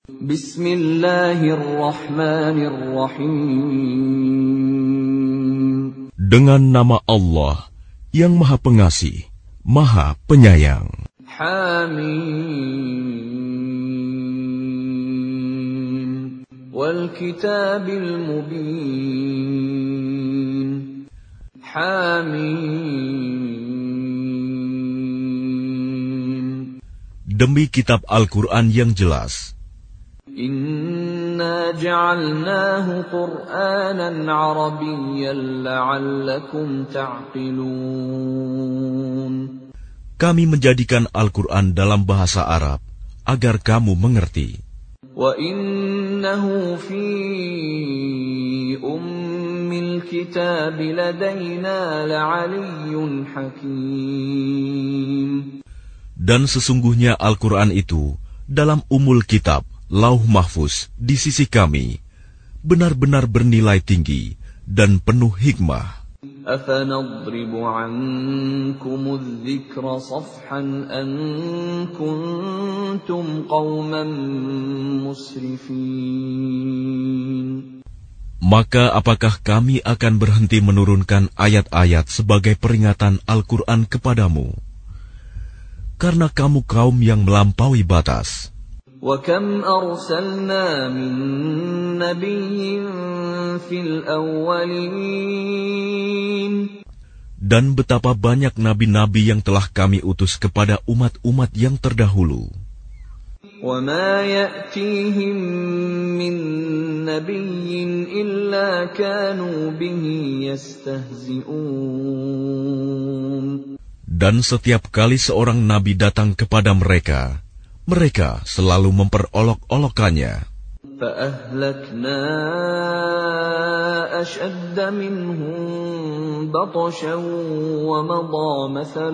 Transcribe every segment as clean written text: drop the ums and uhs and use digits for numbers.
Bismillahirrahmanirrahim. Dengan nama Allah yang Maha Pengasih, Maha Penyayang. Hamim. Wal kitabil mubin. Hamim. Demi kitab Al-Quran yang jelas. Inna ja'alnahu Qur'anan Arabiyyan la'allakum ta'qilun. Kami menjadikan Al-Quran dalam bahasa Arab agar kamu mengerti. Wa innahu fi ummil kitab ladaina la'aliyyun hakim. Dan sesungguhnya Al-Quran itu dalam umul kitab Lauh Mahfuz di sisi kami benar-benar bernilai tinggi dan penuh hikmah. Afanadribu ankumudz dzikra safhan an kuntum qauman musrifin. Maka apakah kami akan berhenti menurunkan ayat-ayat sebagai peringatan Al-Quran kepadamu? Karena kamu kaum yang melampaui batas. وَكَمْ أَرْسَلْنَا مِن نَّبِيٍّ فِي الْأَوَّلِينَ. Dan betapa banyak nabi-nabi yang telah kami utus kepada umat-umat yang terdahulu. وَمَا يَأْتِيهِم مِّن نَّبِيٍّ إِلَّا كَانُوا بِهِ يَسْتَهْزِئُونَ. Dan setiap kali seorang nabi datang kepada mereka, mereka selalu memperolok-olokkannya. فَأَهْلَكْنَا أَشَدَّ مِنْهُمْ بَطْشًا وَمَضَى مَثَلُ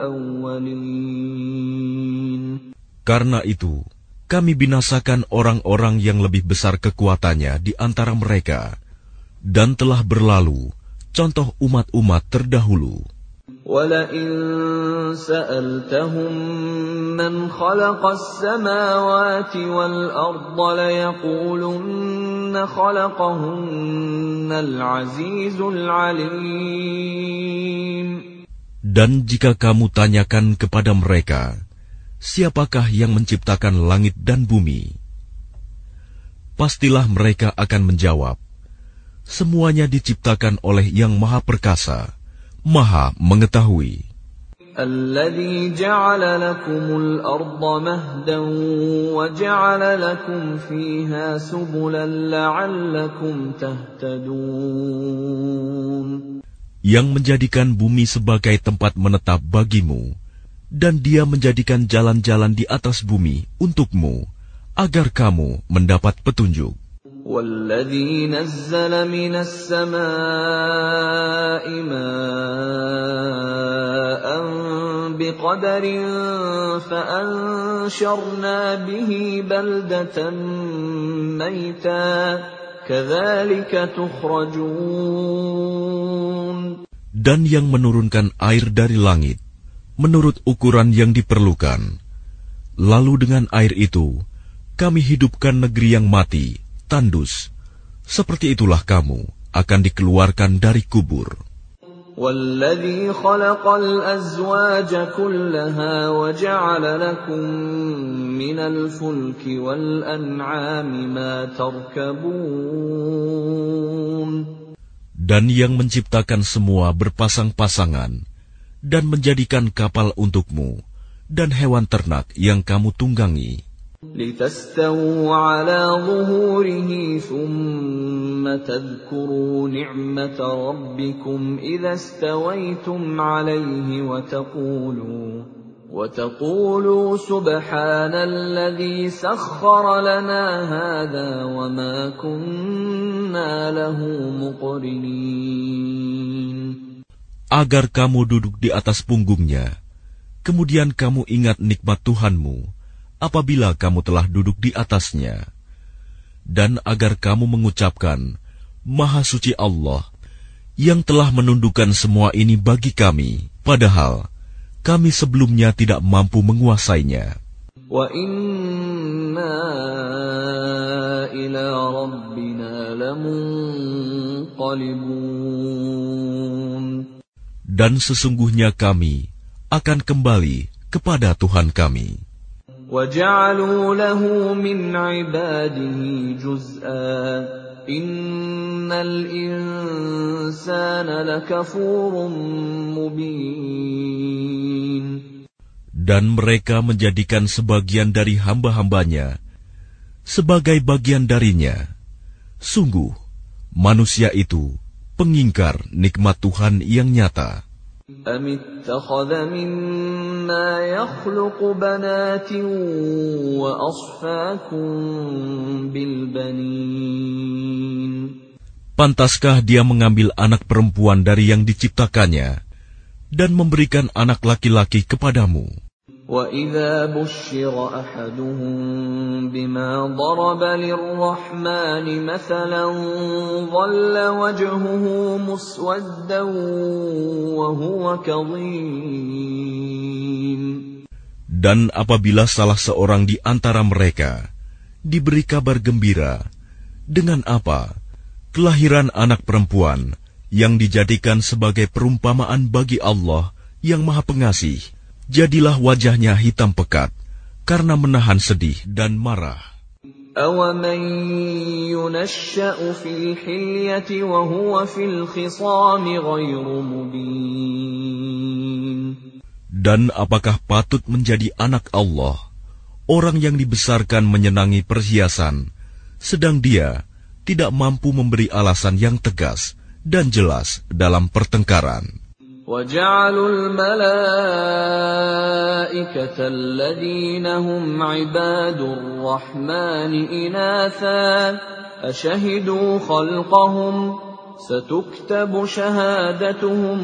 الْأَوَّلِينَ. Karena itu, kami binasakan orang-orang yang lebih besar kekuatannya di antara mereka, dan telah berlalu contoh umat-umat terdahulu. وَلَئِن سَأَلْتَهُم مَّنْ خَلَقَ السَّمَاوَاتِ وَالْأَرْضَ لَيَقُولُنَّ خَلَقَهُنَّ الْعَزِيزُ الْعَلِيمُ. Dan jika kamu tanyakan kepada mereka, siapakah yang menciptakan langit dan bumi? Pastilah mereka akan menjawab, semuanya diciptakan oleh Yang Maha Perkasa, Maha Mengetahui. Alladzi ja'ala lakumul arda mahdan wa ja'ala lakum fiha subulan la'allakum tahtadun. Yang menjadikan bumi sebagai tempat menetap bagimu, dan Dia menjadikan jalan-jalan di atas bumi untukmu, agar kamu mendapat petunjuk. وَالَّذِي نَزَّلَ مِنَ السَّمَاءِ مَاءً بِقَدَرٍ فَأَنشَرْنَا بِهِ بَلْدَةً مَيْتًا كَذَلِكَ تُخْرَجُونَ. Dan yang menurunkan air dari langit menurut ukuran yang diperlukan, lalu dengan air itu kami hidupkan negeri yang mati, tandus. Seperti itulah kamu akan dikeluarkan dari kubur. وَالَّذِي خَلَقَ الْأَزْوَاجَ كُلَّهَا وَجَعَلَ لَكُم مِّنَ الْفُلْكِ وَالْأَنْعَامِ مَا تَرْكَبُونَ. Dan yang menciptakan semua berpasang-pasangan dan menjadikan kapal untukmu dan hewan ternak yang kamu tunggangi. لِتَسْتَوُوا عَلَى ظُهُورِهِ ثُمَّ تَذْكُرُوا نِعْمَةَ رَبِّكُمْ إِذَا اسْتَوَيْتُمْ عَلَيْهِ وَتَقُولُوا سُبْحَانَ الَّذِي سَخَّرَ لَنَا هَذَا وَمَا كُنَّا لَهُ مُقْرِنِينَ. Agar kamu duduk di atas punggungnya, kemudian kamu ingat nikmat Tuhanmu apabila kamu telah duduk di atasnya, dan agar kamu mengucapkan, Maha Suci Allah, yang telah menundukkan semua ini bagi kami, padahal kami sebelumnya tidak mampu menguasainya. Wa inna لَمُنقَلِبُونَ Dan sesungguhnya kami akan kembali kepada Tuhan kami. وَجَعَلُوا لَهُ مِنْ عِبَادِهِ جُزْءًا إِنَّ الْإِنسَانَ لَكَفُورٌ مُبِينٌ Dan mereka menjadikan sebagian dari hamba-hambanya sebagai bagian darinya. Sungguh, manusia itu pengingkar nikmat Tuhan yang nyata. أَمِ اتَّخَذَ مِمَّا يَخْلُقُ بَنَاتٍ وَأَصْفَاكُم بِالْبَنِينَ Pantaskah dia mengambil anak perempuan dari yang diciptakannya dan memberikan anak laki-laki kepadamu? وَإِذَا بُشِّرَ أَحَدُهُم بِمَا ضَرَبَ لِلرَّحْمَنِ مَثَلًا ظَلَّ وَجْهُهُ مُسْوَدًّا وَهُوَ كَظِيمٌ Dan apabila salah seorang di antara mereka diberi kabar gembira dengan apa? Kelahiran anak perempuan yang dijadikan sebagai perumpamaan bagi Allah yang Maha Pengasih, jadilah wajahnya hitam pekat karena menahan sedih dan marah. أَوَمَن يُنَشَّأُ فِي الْحِلْيَةِ وَهُوَ فِي الْخِصَامِ غَيْرُ مُبِينٍ Dan apakah patut menjadi anak Allah orang yang dibesarkan menyenangi perhiasan, sedang dia tidak mampu memberi alasan yang tegas dan jelas dalam pertengkaran. وَجَعَلُوا الْمَلَائِكَةَ الَّذِينَ هُمْ عِبَادُ الرَّحْمَنِ إِنَاثًا أَشَهِدُوا خَلْقَهُمْ سَتُكْتَبُ شَهَادَتُهُمْ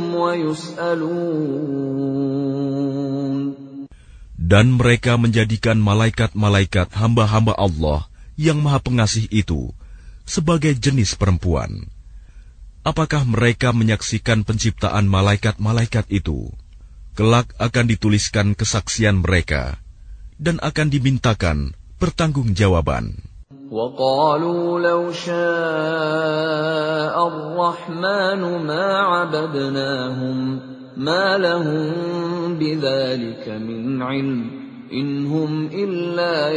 وَيُسْأَلُونَ Dan mereka menjadikan malaikat-malaikat hamba-hamba Allah yang Maha Pengasih itu sebagai jenis perempuan. Apakah mereka menyaksikan penciptaan malaikat-malaikat itu? Kelak akan dituliskan kesaksian mereka dan akan dimintakan pertanggungjawaban. وَقَالُوا لَوْ شَاءَ الرَّحْمَنُ مَا عَبَدْنَاهُمْ مَا لَهُم بِذَلِكَ مِنْ عِلْمٍ إِنْ هُمْ إِلَّا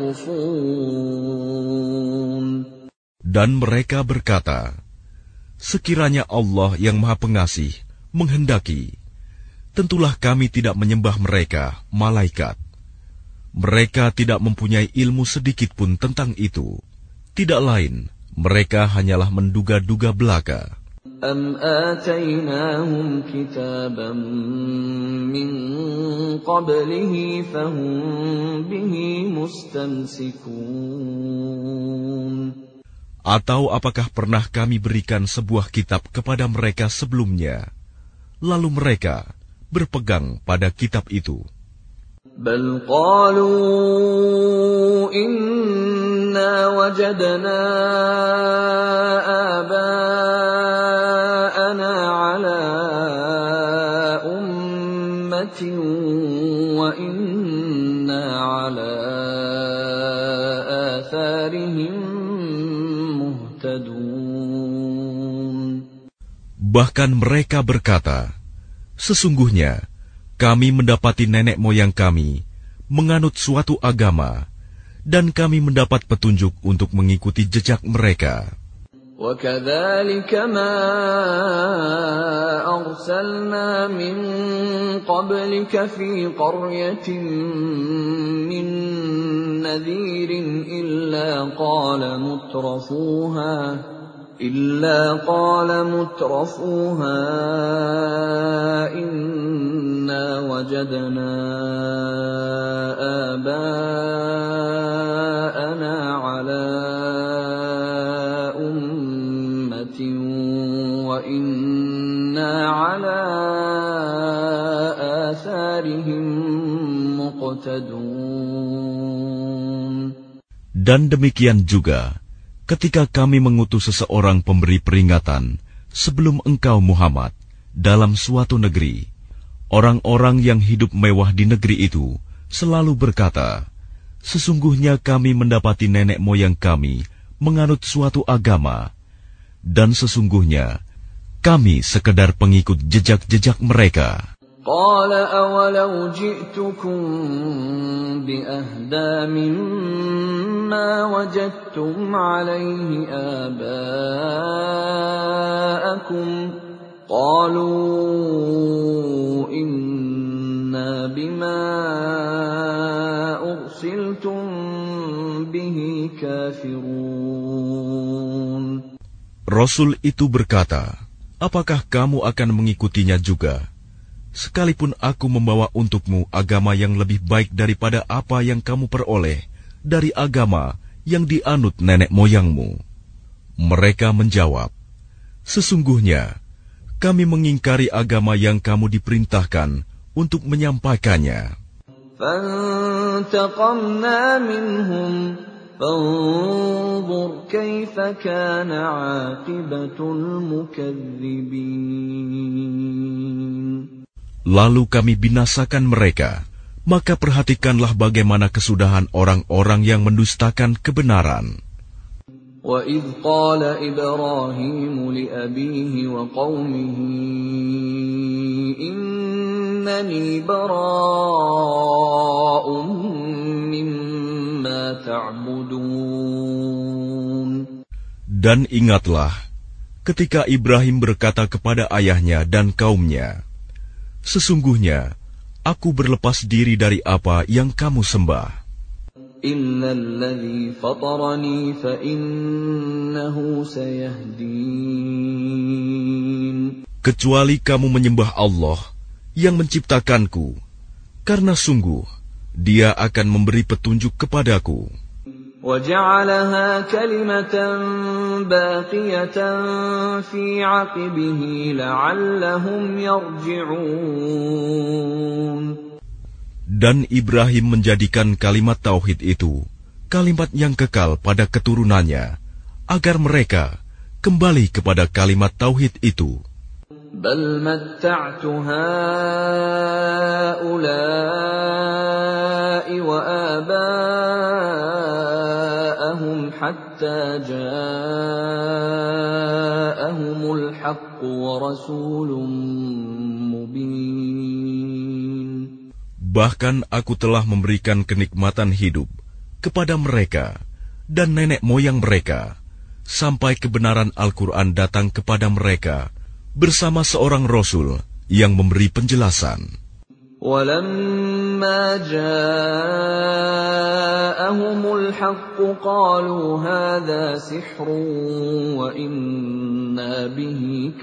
يَخْرُصُونَ Dan mereka berkata, sekiranya Allah yang Maha Pengasih menghendaki, tentulah kami tidak menyembah mereka, malaikat. Mereka tidak mempunyai ilmu sedikit pun tentang itu. Tidak lain, mereka hanyalah menduga-duga belaka. أَمْ آتَيْنَاهُمْ كِتَابًا مِّن قَبْلِهِ فَهُمْ بِهِ مُسْتَمْسِكُونَ Atau apakah pernah kami berikan sebuah kitab kepada mereka sebelumnya, lalu mereka berpegang pada kitab itu? بَلْ قَالُوا إِنَّا وَجَدْنَا آبَاءَنَا عَلَىٰ أُمَّةٍ وَإِنَّا عَلَىٰ آثَارِهِم Bahkan mereka berkata, sesungguhnya kami mendapati nenek moyang kami menganut suatu agama, dan kami mendapat petunjuk untuk mengikuti jejak mereka. وَكَذَلِكَ مَا أَرْسَلْنَا مِن قَبْلِكَ فِي قَرْيَةٍ مِّن نَّذِيرٍ إِلَّا قَالَ مُتْرَفُوهَا إِنَّا وَجَدْنَا آبَاءَنَا عَلَىٰ أُمَّةٍ وَإِنَّا عَلَىٰ آثَارِهِم مُقْتَدُونَ. Dan demikian juga ketika kami mengutus seseorang pemberi peringatan sebelum engkau Muhammad dalam suatu negeri, orang-orang yang hidup mewah di negeri itu selalu berkata, sesungguhnya kami mendapati nenek moyang kami menganut suatu agama, Dan sesungguhnya kami sekedar pengikut jejak-jejak mereka. قال أولو جئتكم بأهدى مما وجدتم عليه آباءكم قالوا إنا بما أرسلتم به كافرون. Rasul itu berkata, apakah kamu akan mengikutinya juga? Sekalipun aku membawa untukmu agama yang lebih baik daripada apa yang kamu peroleh dari agama yang dianut nenek moyangmu. Mereka menjawab, sesungguhnya kami mengingkari agama yang kamu diperintahkan untuk menyampaikannya. فانتقمنا منهم فانظر كيف كان عاقبة المكذبين. Lalu kami binasakan mereka, maka perhatikanlah bagaimana kesudahan orang-orang yang mendustakan kebenaran. وَإِذْ قَالَ إِبْرَاهِيمُ لِأَبِيهِ وَقَوْمِهِ إِنَّنِي بَرَاءٌ مِّمَّا تَعْبُدُونَ. Dan ingatlah, ketika Ibrahim berkata kepada ayahnya dan kaumnya, sesungguhnya aku berlepas diri dari apa yang kamu sembah. إِلَّا الَّذِي فَطَرَنِي فَإِنَّهُ سَيَهْدِينِ. Kecuali kamu menyembah Allah yang menciptakanku, karena sungguh Dia akan memberi petunjuk kepadaku. وَجَعَلَهَا كَلِمَةً بَاقِيَةً فِي عَقِبِهِ لَعَلَّهُمْ يَرْجِعُونَ. Dan Ibrahim menjadikan kalimat tauhid itu kalimat yang kekal pada keturunannya, agar mereka kembali kepada kalimat tauhid itu. بَلْ مَتَّعْتُ هَؤُلَاءِ وَآبَاءَهُمْ حَتَّى جَاءَهُمُ الْحَقُّ وَرَسُولٌ مُّبِينٌ. Bahkan aku telah memberikan kenikmatan hidup kepada mereka dan nenek moyang mereka, sampai kebenaran Al-Quran datang kepada mereka bersama seorang Rasul yang memberi penjelasan. وَلَمَّا جَاءَهُمُ الْحَقُّ قَالُوا هَذَا سِحْرٌ وَإِنَّا بِهِ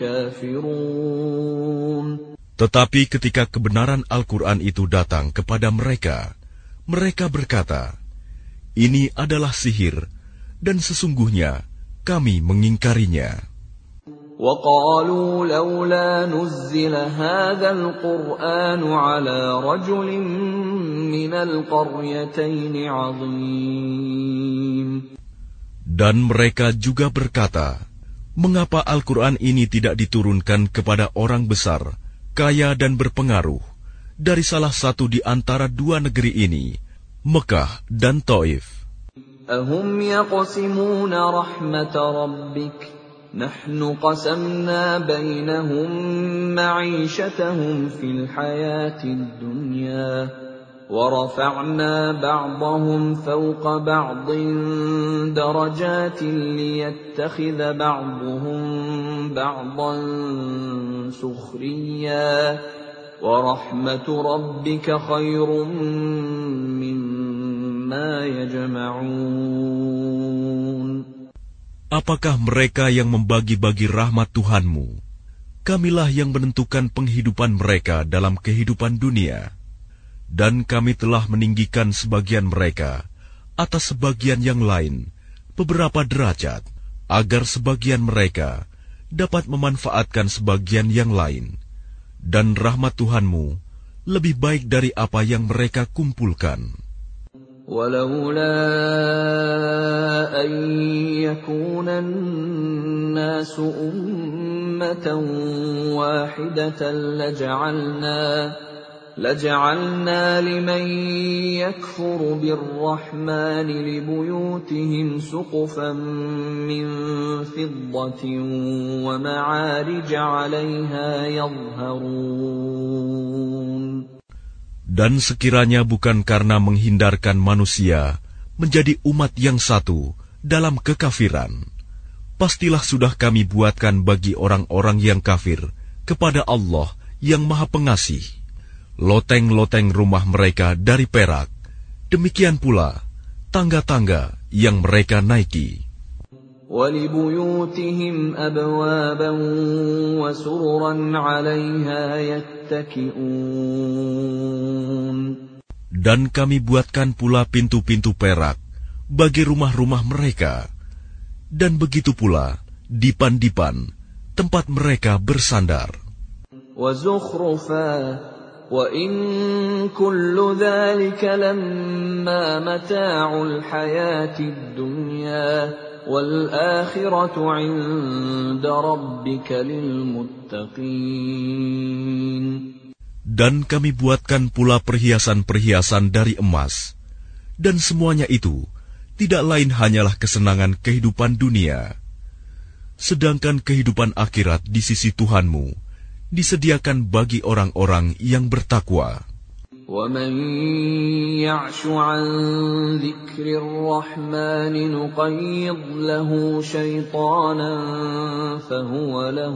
كَافِرُونَ. Tetapi ketika kebenaran Al-Quran itu datang kepada mereka, mereka berkata, ini adalah sihir, dan sesungguhnya kami mengingkarinya. وَقَالُوا لَوْلَا نُزِّلَ هَذَا الْقُرْآنُ عَلَى رَجُلٍ مِّنَ الْقَرْيَتَيْنِ عَظِيمٍ. Dan mereka juga berkata, mengapa Al-Quran ini tidak diturunkan kepada orang besar, kaya dan berpengaruh, dari salah satu di antara dua negeri ini, Mekah dan Taif. أَهُمْ يَقْسِمُونَ رَحْمَةَ رَبِّكَ نَحْنُ قَسَمْنَا بَيْنَهُمْ مَعِيشَتَهُمْ فِي الْحَيَاةِ الدُّنْيَا وَرَفَعْنَا بَعْضَهُمْ فَوْقَ بَعْضٍ دَرَجَاتٍ لِيَتَّخِذَ بَعْضُهُمْ بَعْضًا سُخْرِيًّا وَرَحْمَةُ رَبِّكَ خَيْرٌ مِّمَّا يَجْمَعُونَ. Apakah mereka yang membagi-bagi rahmat Tuhanmu? Kamilah yang menentukan penghidupan mereka dalam kehidupan dunia. Dan kami telah meninggikan sebagian mereka atas sebagian yang lain beberapa derajat, agar sebagian mereka dapat memanfaatkan sebagian yang lain. Dan rahmat Tuhanmu lebih baik dari apa yang mereka kumpulkan. وَلَوْلَا أَن يَكُونَ النَّاسُ أُمَّةً وَاحِدَةً لَجَعَلْنَا لِمَن يَكْفُرُ بِالرَّحْمَنِ لِبُيُوتِهِمْ سُقُفًا مِّن فِضَّةٍ وَمَعَارِجَ عَلَيْهَا يَظْهَرُونَ. Dan sekiranya bukan karena menghindarkan manusia menjadi umat yang satu dalam kekafiran, pastilah sudah kami buatkan bagi orang-orang yang kafir kepada Allah yang Maha Pengasih loteng-loteng rumah mereka dari perak, demikian pula tangga-tangga yang mereka naiki. وَلِبُيُوتِهِمْ أَبْوَابًا وَسُرُرًا عَلَيْهَا يَتَّكِئُونَ. Dan kami buatkan pula pintu-pintu perak bagi rumah-rumah mereka, dan begitu pula dipan-dipan tempat mereka bersandar. وَزُخْرُفًا وَإِن كُلُّ ذَلِكَ لَمَّا مَتَاعُ الْحَيَاةِ الدُّنْيَا وَالْآخِرَةُ عِندَ رَبِّكَ لِلْمُتَّقِينَ. Dan kami buatkan pula perhiasan-perhiasan dari emas, dan semuanya itu tidak lain hanyalah kesenangan kehidupan dunia. Sedangkan kehidupan akhirat di sisi Tuhanmu disediakan bagi orang-orang yang bertakwa. وَمَن يَعْشُ عَن ذِكْرِ الرَّحْمَنِ نُقَيِّضْ لَهُ شَيْطَانًا فَهُوَ لَهُ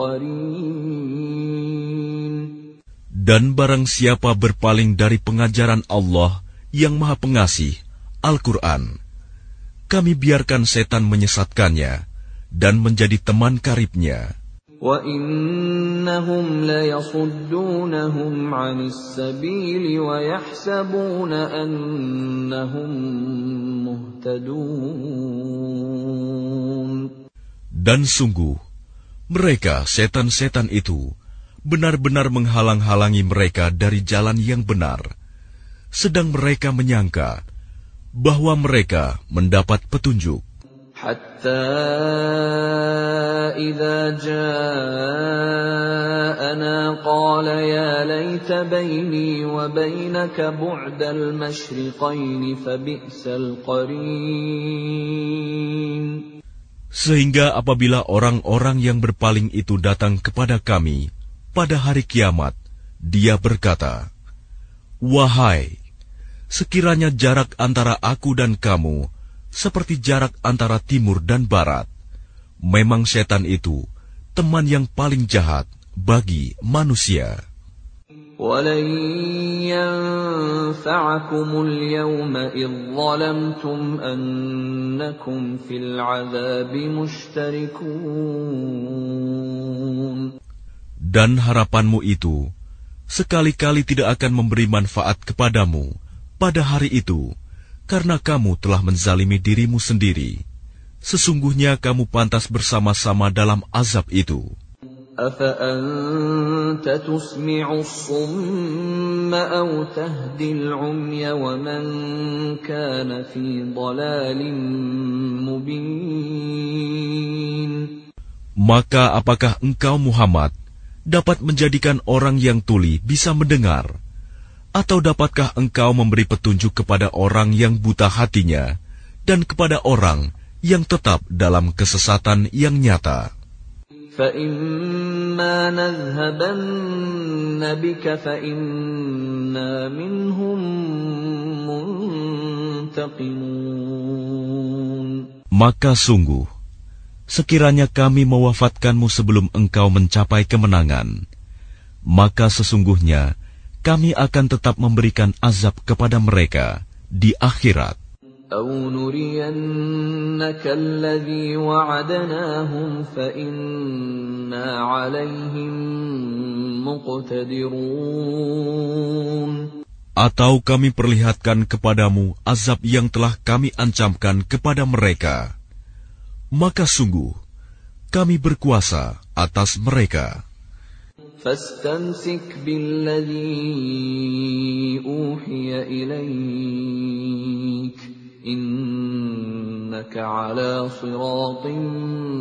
قَرِينٌ. Dan barang siapa berpaling dari pengajaran Allah yang Maha Pengasih, Al-Quran, kami biarkan setan menyesatkannya dan menjadi teman karibnya. وَإِنَّهُمْ لَيَصُدُّونَهُمْ عَنِ السَّبِيلِ وَيَحْسَبُونَ أَنَّهُمْ مُهْتَدُونَ. Dan sungguh, mereka setan-setan itu benar-benar menghalang-halangi mereka dari jalan yang benar, sedang mereka menyangka bahwa mereka mendapat petunjuk. حَتَّى إِذَا جَاءَنَا قَالَ يَا لَيْتَ بَيْنِي وَبَيْنَكَ بُعْدَ الْمَشْرِقَيْنِ فَبِئْسَ الْقَرِينُ. Sehingga apabila orang-orang yang berpaling itu datang kepada kami pada hari kiamat, dia berkata, "Wahai, sekiranya jarak antara aku dan kamu seperti jarak antara timur dan barat, memang setan itu teman yang paling jahat bagi manusia." وَلَن يَنفَعَكُمُ الْيَوْمَ إِذ ظَّلَمْتُمْ أَنَّكُمْ فِي الْعَذَابِ مُشْتَرِكُونَ. Dan harapanmu itu sekali-kali tidak akan memberi manfaat kepadamu pada hari itu, karena kamu telah menzalimi dirimu sendiri. Sesungguhnya kamu pantas bersama-sama dalam azab itu. أَفَأَنْتَ تُسْمِعُ الصُّمَّ أَوْ تَهْدِي الْعُمْيَ وَمَنْ كَانَ فِي ضَلَالٍ مُبِينٍ. Maka apakah engkau Muhammad dapat menjadikan orang yang tuli bisa mendengar? Atau dapatkah engkau memberi petunjuk kepada orang yang buta hatinya dan kepada orang yang tetap dalam kesesatan yang nyata? فَإِمَّا نَذْهَبَنَّ بِكَ فَإِنَّا مِنْهُمْ مُنْتَقِمُونَ. Maka sungguh, sekiranya kami mewafatkanmu sebelum engkau mencapai kemenangan, maka sesungguhnya kami akan tetap memberikan azab kepada mereka di akhirat. أَوْ نُرِيَنَّكَ الَّذِي وَعَدْنَاهُمْ فَإِنَّا عَلَيْهِمْ مُقْتَدِرُونَ. Atau kami perlihatkan kepadamu azab yang telah kami ancamkan kepada mereka, maka sungguh kami berkuasa atas mereka. فَاسْتَمْسِكْ بِالَّذِي أُوحِيَ إِلَيْكَ إِنَّكَ عَلَى صِرَاطٍ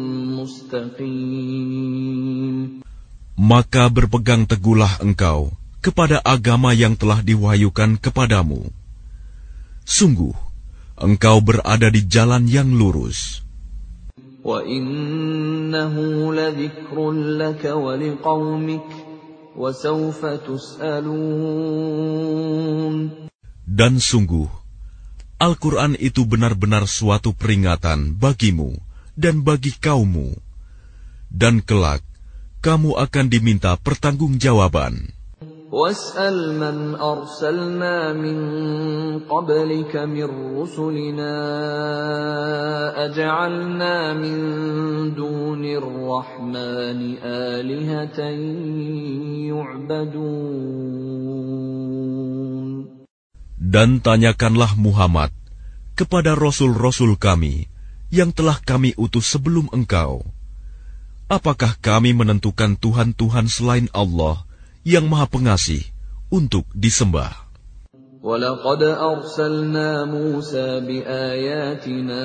مُسْتَقِيمٍ. Maka berpegang teguhlah engkau kepada agama yang telah diwahyukan kepadamu. Sungguh, engkau berada di jalan yang lurus. وَإِنَّهُ لَذِكْرٌ لَكَ وَلِقَوْمِكَ وَسَوْفَ تُسْأَلُونَ. Dan sungguh, Al-Quran itu benar-benar suatu peringatan bagimu dan bagi kaummu. Dan kelak, kamu akan diminta pertanggungjawaban. وَاسْأَلْ مَنْ أَرْسَلْنَا مِنْ قَبْلِكَ مِنْ رُسُلِنَا أَجَعَلْنَا مِنْ دُونِ الرَّحْمَنِ آلِهَةً يُعْبَدُونَ. Dan tanyakanlah Muhammad kepada rasul-rasul kami yang telah kami utus sebelum engkau. Apakah kami menentukan Tuhan-Tuhan selain Allah yang Maha Pengasih untuk disembah? وَلَقَدْ أَرْسَلْنَا مُوسَى بِآيَاتِنَا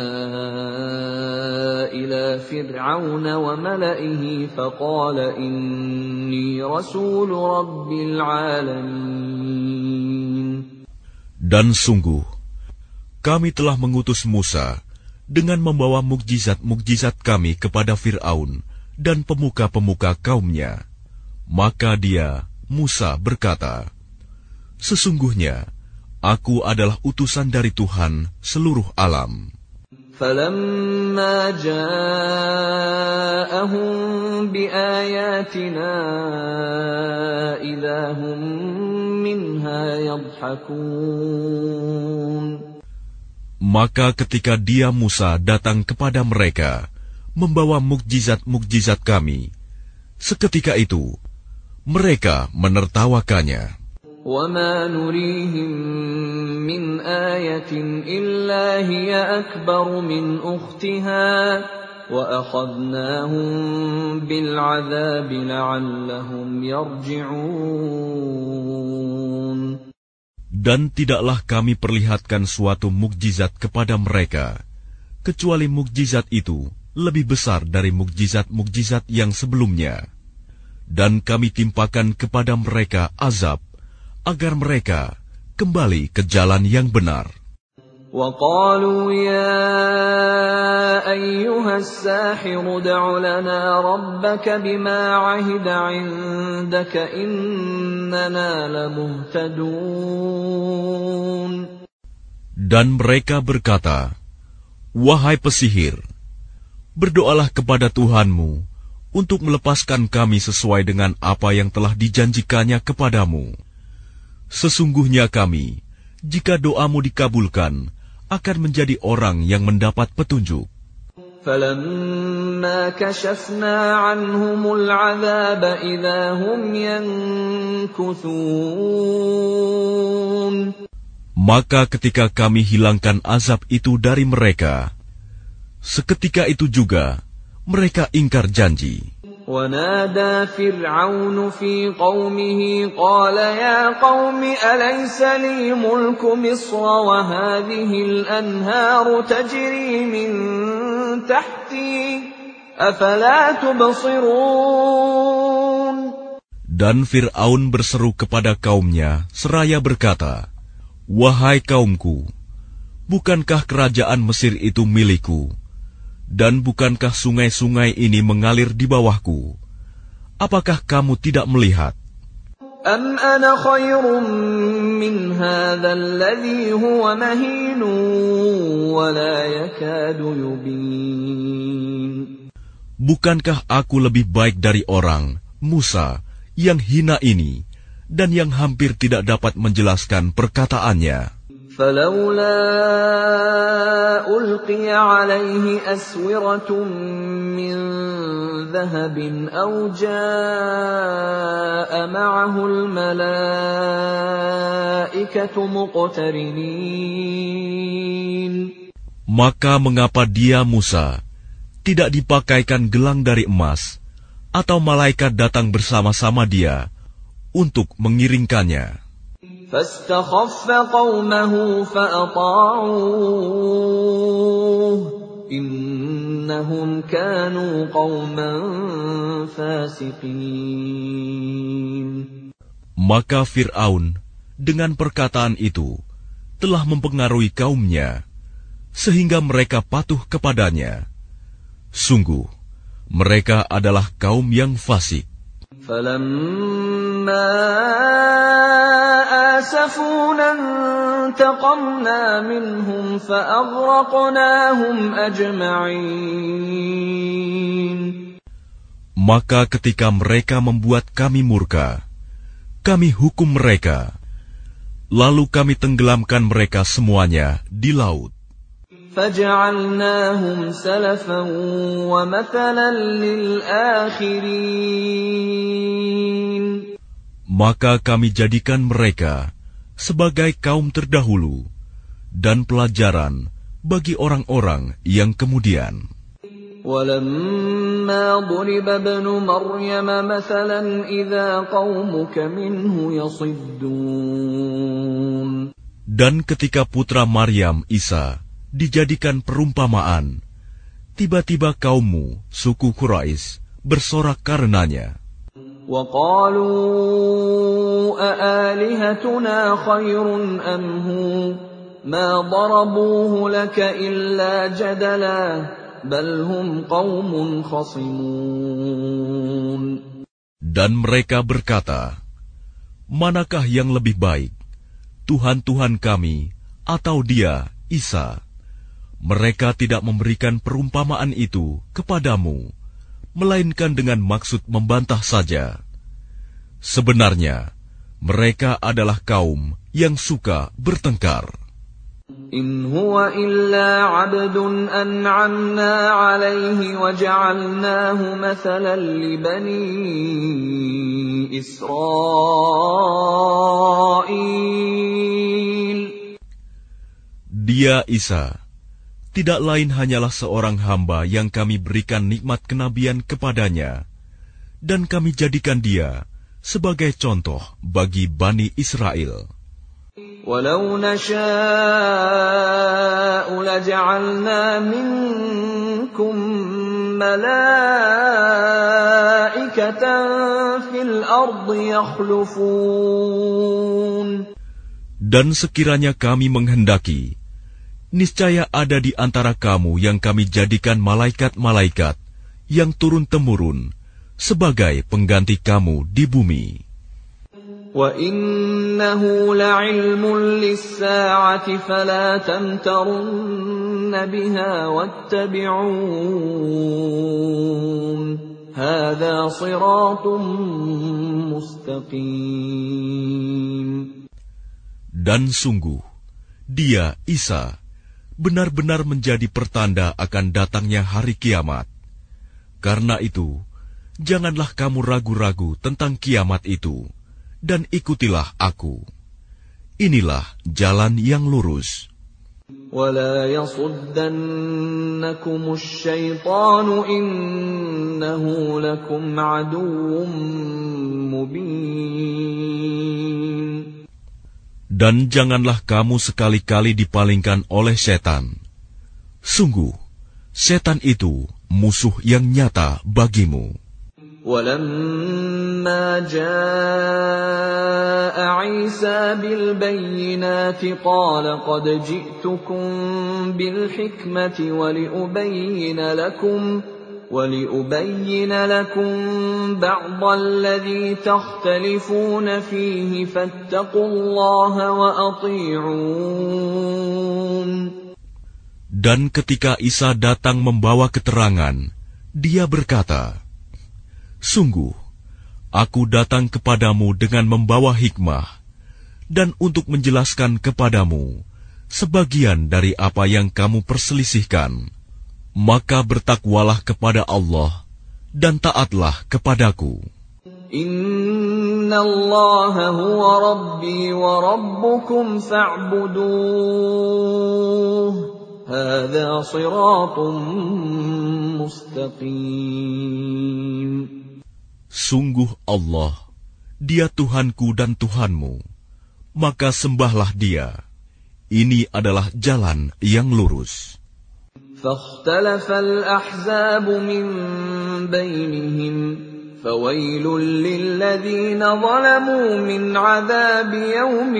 إِلَى فِرْعَوْنَ وَمَلَئِهِ فَقَالَ إِنِّي رَسُولُ رَبِّ الْعَالَمِينَ. Dan sungguh, kami telah mengutus Musa dengan membawa mukjizat-mukjizat kami kepada Fir'aun dan pemuka-pemuka kaumnya. Maka dia, Musa, berkata, sesungguhnya, aku adalah utusan dari Tuhan seluruh alam. فَلَمَّا جَاءَهُم بِآيَاتِنَا إِذَا هُم مِّنْهَا يَضْحَكُونَ. Maka ketika dia, Musa, datang kepada mereka, membawa mukjizat-mukjizat kami, seketika itu, mereka menertawakannya. وَمَا نُرِيهِم مِّنْ آيَةٍ إِلَّا هِيَ أَكْبَرُ مِنْ أُخْتِهَا وَأَخَذْنَاهُم بِالْعَذَابِ لَعَلَّهُمْ يَرْجِعُونَ. Dan tidaklah kami perlihatkan suatu mukjizat kepada mereka, kecuali mukjizat itu lebih besar dari mukjizat-mukjizat yang sebelumnya. Dan kami timpakan kepada mereka azab, agar mereka kembali ke jalan yang benar. وَقَالُوا يَا أَيُّهَا السَّاحِرُ ادْعُ لَنَا رَبَّكَ بِمَا عَهِدَ عِندَكَ إِنَّنَا لَمُهْتَدُونَ. Dan mereka berkata, wahai pesihir, berdoalah kepada Tuhanmu untuk melepaskan kami sesuai dengan apa yang telah dijanjikannya kepadamu. Sesungguhnya kami, jika doamu dikabulkan, akan menjadi orang yang mendapat petunjuk. فَلَمَّا كَشَفْنَا عَنْهُمُ الْعَذَابَ إِذَا هُمْ يَنكُثُونَ. Maka ketika kami hilangkan azab itu dari mereka, seketika itu juga mereka ingkar janji. وَنَادَى فِرْعَوْنُ فِي قَوْمِهِ قَالَ يَا قَوْمِ أَلَيْسَ لِي مُلْكُ مِصْرَ وَهَٰذِهِ الْأَنْهَارُ تَجْرِي مِن تَحْتِي أَفَلَا تُبْصِرُونَ. Dan Fir'aun berseru kepada kaumnya seraya berkata, wahai kaumku, bukankah kerajaan Mesir itu milikku? Dan bukankah sungai-sungai ini mengalir di bawahku? Apakah kamu tidak melihat? أَمْ أَنَا خَيْرٌ مِّنْ هَٰذَا الَّذِي هُوَ مَهِينٌ وَلَا يَكَادُ يُبِينُ. Bukankah aku lebih baik dari orang, Musa, yang hina ini, dan yang hampir tidak dapat menjelaskan perkataannya? فَلَوْلَا أُلْقِيَ عَلَيْهِ أَسْوِرَةٌ مِّن ذَهَبٍ أَوْ جَاءَ مَعَهُ الْمَلَائِكَةُ مُقْتَرِنِينَ. Maka mengapa dia, Musa, tidak dipakaikan gelang dari emas, atau malaikat datang bersama-sama dia untuk mengiringkannya? فَاسْتَخَفَّ قَوْمَهُ فَأَطَاعُوهُ إِنَّهُمْ كَانُوا قَوْمًا فَاسِقِينَ. Maka Fir'aun dengan perkataan itu telah mempengaruhi kaumnya, sehingga mereka patuh kepadanya. Sungguh, mereka adalah kaum yang fasik. فَلَمَّا آسَفُونَا انتَقَمْنَا مِنْهُمْ فَأَغْرَقْنَاهُمْ أَجْمَعِينَ. Maka ketika mereka membuat kami murka, kami hukum mereka, lalu kami tenggelamkan mereka semuanya di laut. فَجَعَلْنَاهُمْ سَلَفًا وَمَثَلًا لِلْآخِرِينَ. Maka kami jadikan mereka sebagai kaum terdahulu dan pelajaran bagi orang-orang yang kemudian. وَلَمَّا ضُرِبَ ابْنُ مَرْيَمَ مَثَلًا إِذَا قَوْمُكَ مِنْهُ يَصِدُّونَ. Dan ketika putra Maryam, Isa, dijadikan perumpamaan, tiba-tiba kaummu, suku Quraisy, bersorak karenanya. وَقَالُوا أَآلِهَتُنَا خَيْرٌ أَمْ هُوَ مَا ضَرَبُوهُ لَكَ إِلَّا جَدَلًا بَلْ هُمْ قَوْمٌ خَصِمُونَ. Dan mereka berkata, manakah yang lebih baik, Tuhan-Tuhan kami atau dia, Isa? Mereka tidak memberikan perumpamaan itu kepadamu, melainkan dengan maksud membantah saja. Sebenarnya, mereka adalah kaum yang suka bertengkar. إِنْ هُوَ إِلَّا عَبْدٌ أَنْعَمْنَا عَلَيْهِ وَجَعَلْنَاهُ مَثَلًا لِبَنِي إِسْرَائِيلَ. Dia, Isa, tidak lain hanyalah seorang hamba yang kami berikan nikmat kenabian kepadanya, dan kami jadikan dia sebagai contoh bagi Bani Israel. وَلَوْ نَشَاءُ لَجَعَلْنَا مِنكُم مَّلَائِكَةً فِي الْأَرْضِ يَخْلُفُونَ. Dan sekiranya kami menghendaki, niscaya ada di antara kamu yang kami jadikan malaikat-malaikat yang turun-temurun sebagai pengganti kamu di bumi. وَإِنَّهُ لَعِلْمٌ لِلسَّاعَةِ فَلَا تَمْتَرُنَّ بِهَا وَاتَّبِعُونِ هَذَا صِرَاطٌ مُسْتَقِيمٌ. Dan sungguh, dia, Isa, benar-benar menjadi pertanda akan datangnya hari kiamat. Karena itu, janganlah kamu ragu-ragu tentang kiamat itu, dan ikutilah aku. Inilah jalan yang lurus. وَلَا يَصُدَّنَّكُمُ الشَّيْطَانُ إِنَّهُ لَكُمْ عَدُوٌّ مُبِينٌ. Dan janganlah kamu sekali-kali dipalingkan oleh setan. Sungguh, setan itu musuh yang nyata bagimu. وَلَمَّا جَاءَ عِيسَى بِالْبَيِّنَاتِ قَالَ قَدْ جِئْتُكُم بِالْحِكْمَةِ وَلِأُبَيِّنَ لَكُم بَعْضَ الَّذِي تَخْتَلِفُونَ فِيهِ فَاتَّقُوا اللَّهَ وَأَطِيعُونِ. Dan ketika Isa datang membawa keterangan, dia berkata, sungguh, aku datang kepadamu dengan membawa hikmah, dan untuk menjelaskan kepadamu sebagian dari apa yang kamu perselisihkan. Maka bertakwalah kepada Allah, dan taatlah kepadaku. Inna Allah huwa Rabbi wa Rabbukum fa'buduh. Hadha siratun mustaqim. Sungguh Allah, Dia Tuhanku dan Tuhanmu, maka sembahlah Dia. Ini adalah jalan yang lurus. فاختلف الأحزاب من بينهم فَوَيْلٌ لِّلَّذِينَ ظَلَمُوا مِنْ عَذَابِ يَوْمٍ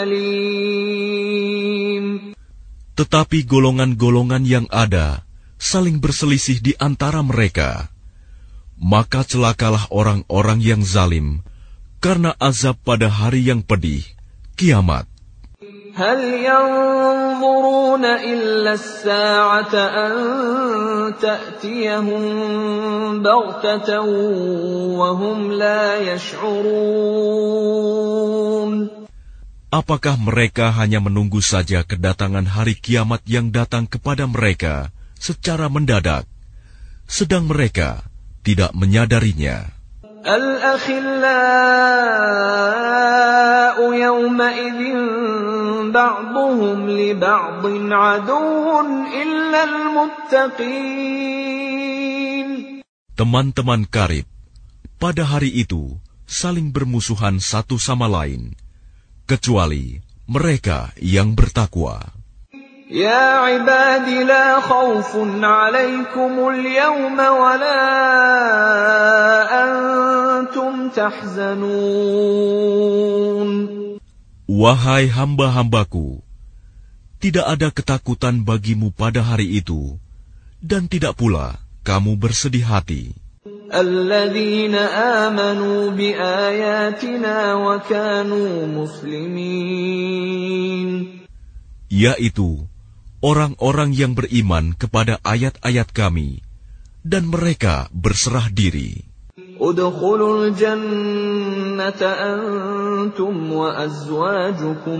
أَلِيمٍ. Tetapi golongan-golongan yang ada saling berselisih di antara mereka. Maka celakalah orang-orang yang zalim karena azab pada hari yang pedih, kiamat. هَلْ يَنظُرُونَ إِلَّا السَّاعَةَ أَن تَأْتِيَهُم بَغْتَةً وَهُمْ لَا يَشْعُرُونَ. Apakah mereka hanya menunggu saja kedatangan hari kiamat yang datang kepada mereka secara mendadak, sedang mereka tidak menyadarinya? الْأَخِلَّاءُ يَوْمَئِذٍ بَعْضُهُمْ لِبَعْضٍ عَدُوٌّ إِلَّا الْمُتَّقِينَ. Teman-teman karib pada hari itu saling bermusuhan satu sama lain, kecuali mereka yang bertakwa. يا عباد لا خوف عليكم اليوم ولا أنتم تحزنون. Wahai hamba-hambaku, tidak ada ketakutan bagimu pada hari itu, dan tidak pula kamu bersedih hati. الذين آمنوا بآياتنا وكانوا مسلمين. Yaitu orang-orang yang beriman kepada ayat-ayat kami, dan mereka berserah diri. ادخلوا الجنة أنتم وأزواجكم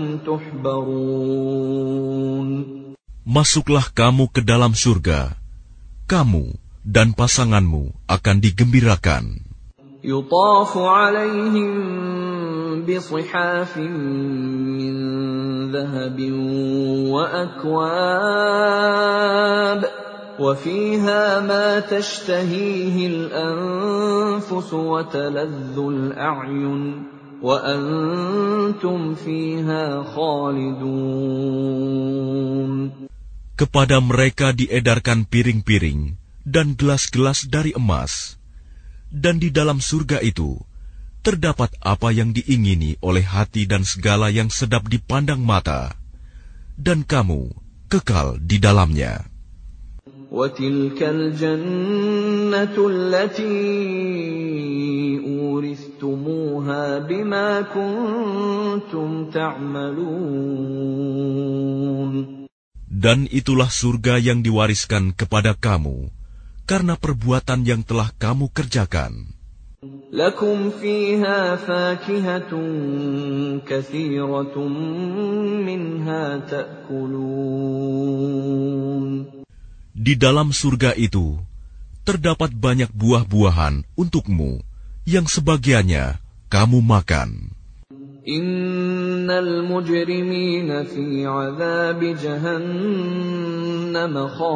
تحبرون. Masuklah kamu ke dalam surga, kamu dan pasanganmu akan digembirakan. يطاف عليهم بصحاف من ذهب وأكواب وفيها ما تشتهيه الأنفس وتلذ الأعين وأنتم فيها خالدون. Kepada mereka diedarkan piring-piring dan gelas-gelas dari emas, dan di dalam surga itu terdapat apa yang diingini oleh hati dan segala yang sedap dipandang mata, dan kamu kekal di dalamnya. وَتِلْكَ الْجَنَّةُ الَّتِي أُورِثْتُمُوهَا بِمَا كُنتُمْ تَعْمَلُونَ. Dan itulah surga yang diwariskan kepada kamu karena perbuatan yang telah kamu kerjakan. لَكُمْ فِيهَا فَاكِهَةٌ كَثِيرَةٌ مِنْهَا تَأْكُلُونَ. Di dalam surga itu terdapat banyak buah-buahan untukmu yang sebagiannya kamu makan. Innal mujrimina fi 'adzabi jahannam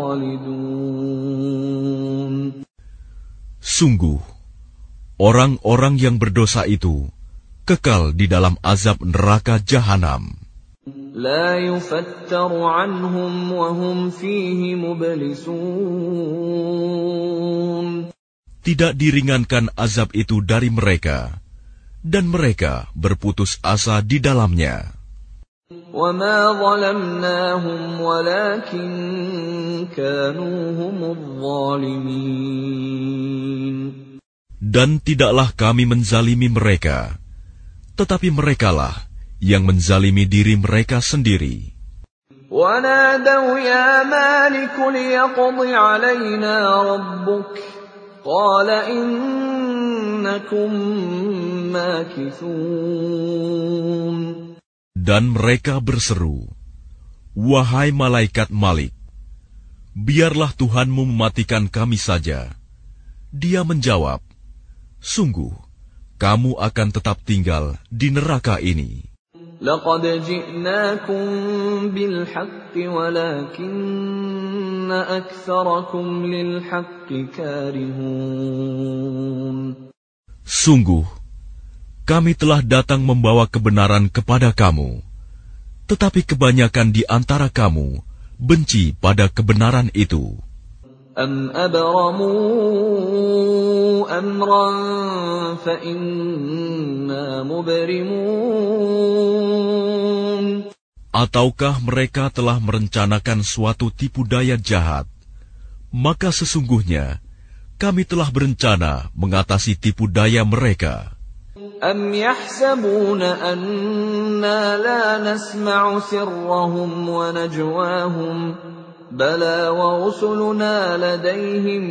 khalidun. Sungguh, orang-orang yang berdosa itu kekal di dalam azab neraka jahanam. La yufattaru 'anhum wa hum fihi mublisun. Tidak diringankan azab itu dari mereka, dan mereka berputus asa di dalamnya. وَمَا ظَلَمْنَاهُمْ وَلَكِنْ كَانُوا هُمُ الظَّالِمِينَ. Dan tidaklah kami menzalimi mereka, tetapi merekalah yang menzalimi diri mereka sendiri. وَنَادَوْا يَا مَالِكُ لِيَقْضِ عَلَيْنَا رَبُّكَ قَالَ إِنَّكُمْ مَاكِثُونَ. Dan mereka berseru, "Wahai malaikat Malik, biarlah Tuhanmu mematikan kami saja." Dia menjawab, "Sungguh, kamu akan tetap tinggal di neraka ini." لَقَدْ جِئْنَاكُمْ بِالْحَقِّ وَلَكِنَّ أَكْثَرَكُمْ لِلْحَقِّ كَارِهُونَ. Sungguh, kami telah datang membawa kebenaran kepada kamu, tetapi kebanyakan di antara kamu benci pada kebenaran itu. أَمْ أَبْرَمُوا أَمْرًا فَإِنَّا مُبْرِمُونَ. Ataukah mereka telah merencanakan suatu tipu daya jahat? Maka sesungguhnya kami telah berencana mengatasi tipu daya mereka. أَمْ يَحْسَبُونَ أَنَّا لَا نَسْمَعُ سِرَّهُمْ وَنَجْوَاهُمْ بَلَى وَرُسُلُنَا لَدَيْهِمْ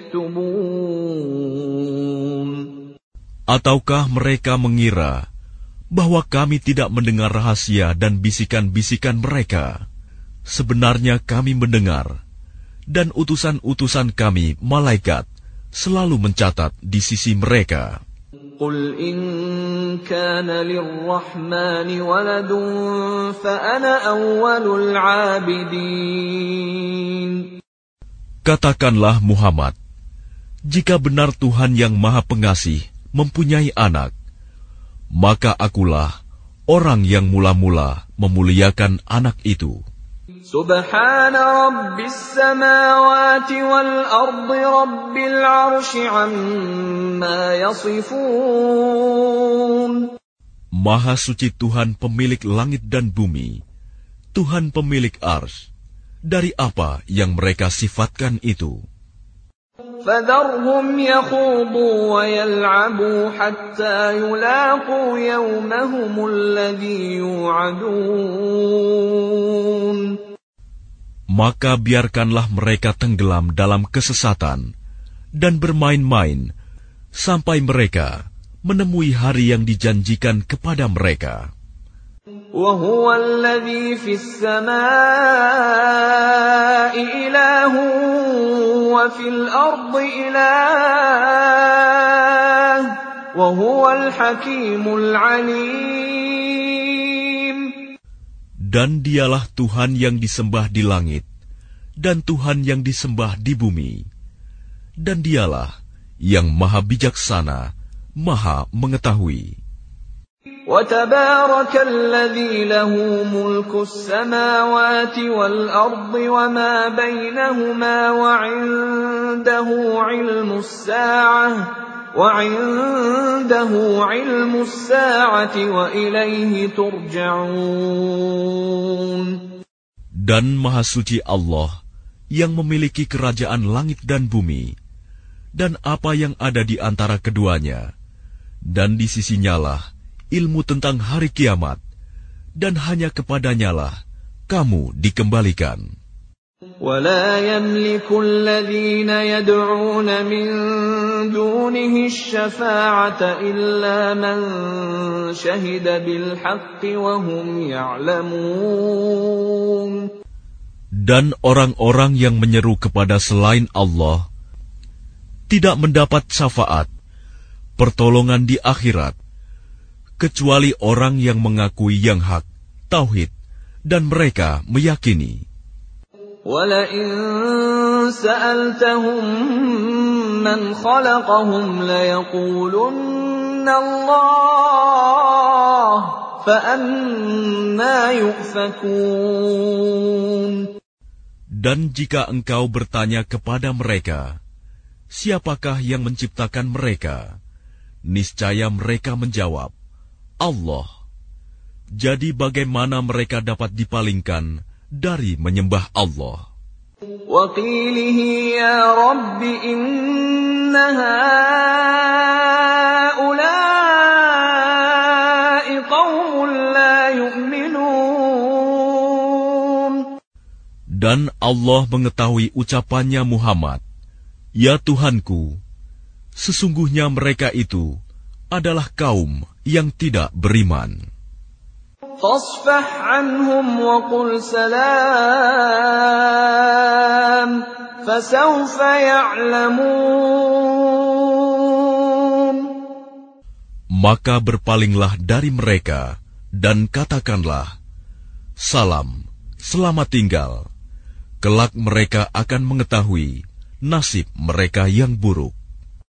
يَكْتُبُونَ. Ataukah mereka mengira bahwa kami tidak mendengar rahasia dan bisikan-bisikan mereka? Sebenarnya kami mendengar, dan utusan-utusan kami, malaikat, selalu mencatat di sisi mereka. قُلْ إِنْ كَانَ لِلرَّحْمَنِ وَلَدٌ فَأَنَا أَوَّلُ الْعَابِدِينَ. Katakanlah Muhammad, jika benar Tuhan yang Maha Pengasih mempunyai anak, maka akulah orang yang mula-mula memuliakan anak itu. Subhana Rabbis samawati wal ardi Rabbil arsy amma yasifun. Maha suci Tuhan pemilik langit dan bumi, Tuhan pemilik arsy, dari apa yang mereka sifatkan itu. فَذَرْهُمْ يَخُوضُوا وَيَلْعَبُوا حَتَّى يُلَاقُوا يَوْمَهُمُ الَّذِي يُوعَدُونَ. Maka biarkanlah mereka tenggelam dalam kesesatan dan bermain-main sampai mereka menemui hari yang dijanjikan kepada mereka. وَهُوَ الَّذِي فِي السَّمَاءِ إِلَٰهٌ وَفِي الْأَرْضِ إِلَٰهٌ وَهُوَ الْحَكِيمُ الْعَلِيمُ. Dan dialah Tuhan yang disembah di langit, dan Tuhan yang disembah di bumi. Dan dialah yang maha bijaksana, maha mengetahui. وَتَبَارَكَ الَّذِي لَهُ مُلْكُ السَّمَاوَاتِ وَالْأَرْضِ وَمَا بَيْنَهُمَا وَعِندَهُ عِلْمُ السَّاعَةِ وَإِلَيْهِ تُرْجَعُونَ. Dan Maha Suci Allah yang memiliki kerajaan langit dan bumi, dan apa yang ada di antara keduanya, dan di sisinyalah ilmu tentang hari kiamat, dan hanya kepadanyalah kamu dikembalikan. وَلَا يَمْلِكُ الَّذِينَ يَدْعُونَ مِن دُونِهِ الشَّفَاعَةَ إِلَّا مَن شَهِدَ بِالْحَقِّ وَهُمْ يَعْلَمُونَ. Dan orang-orang yang menyeru kepada selain Allah tidak mendapat syafaat, pertolongan di akhirat, kecuali orang yang mengakui yang hak, tauhid, dan mereka meyakini. وَلَئِن سَأَلْتَهُم مَّنْ خَلَقَهُمْ لَيَقُولُنَّ اللَّهُ فَأَنَّىٰ يُؤْفَكُونَ. Dan jika engkau bertanya kepada mereka, siapakah yang menciptakan mereka? Niscaya mereka menjawab, Allah. Jadi bagaimana mereka dapat dipalingkan dari menyembah Allah? وَقِيلِهِ يَا رَبِّ إِنَّ هَٰؤُلَاءِ قَوْمٌ لَّا يُؤْمِنُونَ. Dan Allah mengetahui ucapannya Muhammad, Ya Tuhanku, sesungguhnya mereka itu adalah kaum yang tidak beriman. فَاصْفَحْ عَنْهُمْ وَقُلْ سَلَامٌ فَسَوْفَ يَعْلَمُونَ. Maka berpalinglah dari mereka dan katakanlah, Salam, selamat tinggal. Kelak mereka akan mengetahui nasib mereka yang buruk.